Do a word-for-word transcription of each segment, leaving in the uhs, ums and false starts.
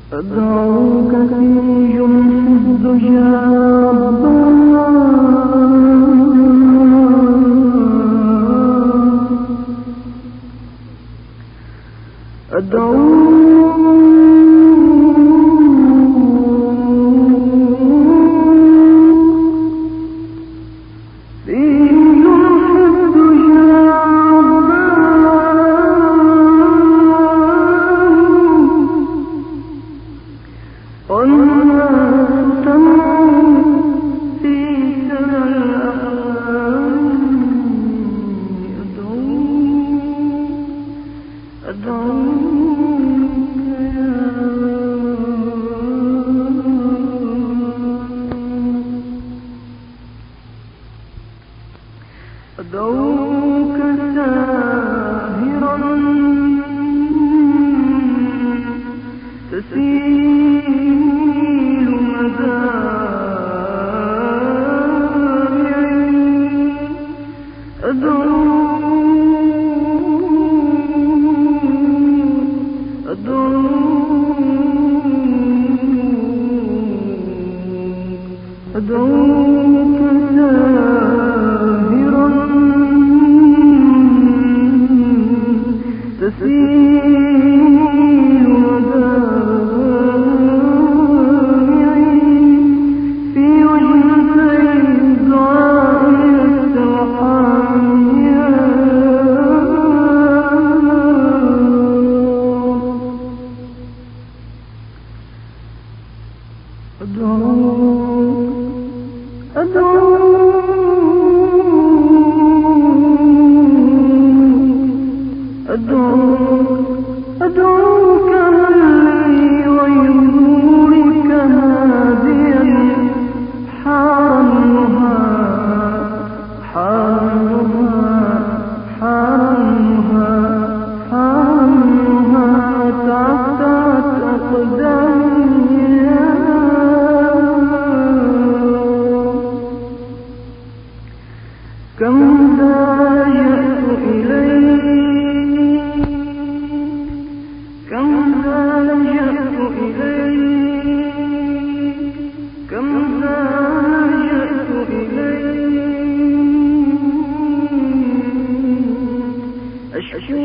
أدعوك في جمح الدجى أدعوك أدعوك ساهرا تسيل مدامعي أدعوك أدعوك أدعوك ساهرا تسيل مدامعي في وجهتي الدعاء السرحانية أدعوك أدعوك أدعوك أدعوك هل لي غير نورك هاديا حارنها حارنها حارنها حارنها تعثرت أقدامي كم لاجأت إليك كم لاجأت إليك كم لاجأت إليك أشكو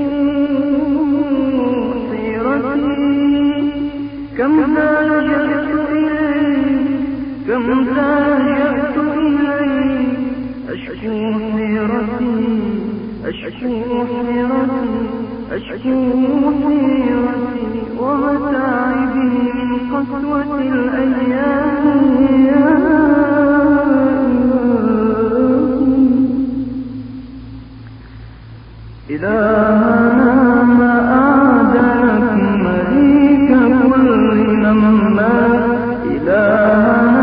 حيرتي كم لاجأت إليك كم لاجأت إليك أشكو حيرتي أشكو حيرتي أشكو حيرتي ومتاعبي من قسوة الأيام إلهنا ما أعدلك مليك كل نمات إلهنا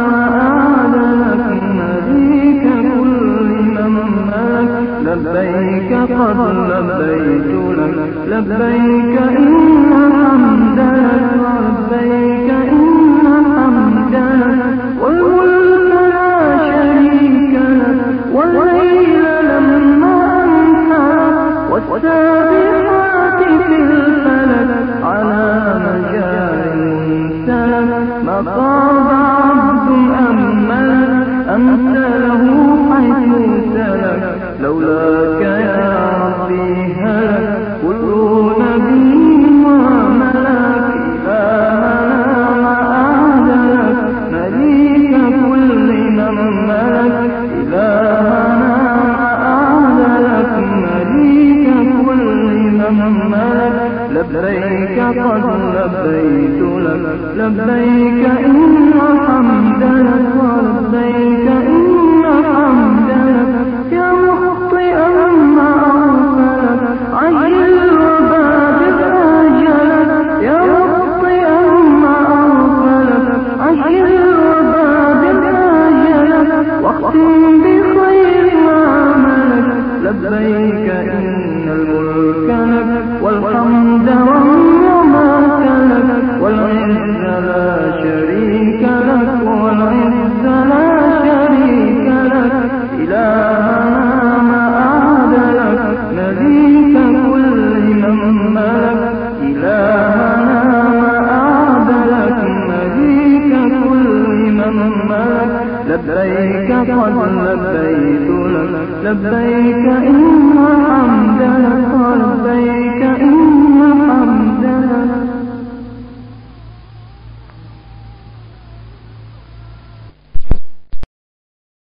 لبيك قد لبيت لك لبيك إن حمد لك لبيك إن حمد لك والملك لا شريك لك والليل لما أنحى والسابحات في الفلك على مجال سلك ما طاب عبد أملك أنت له حيث سلك لولاك يا ربي هلك كل نبي وملك إلهنا ما أعدلك مليك كل مملك إلهنا ما أعدلك مليك كل مملك لبيك قد لبيت لك لبيك إن حمد لك ولبيك إن حمد لك يا مخطئا ما أغفلك عجل وبادر آجلك يا مخطئا ما أغفلك عجل وبادر آجلك واختم بخير ما عملك لبيك إن الملك لك والحمد والنعمة لك والعز لا شريك لك والعز لا شريك لبيك قد لبيت لك لبيك إن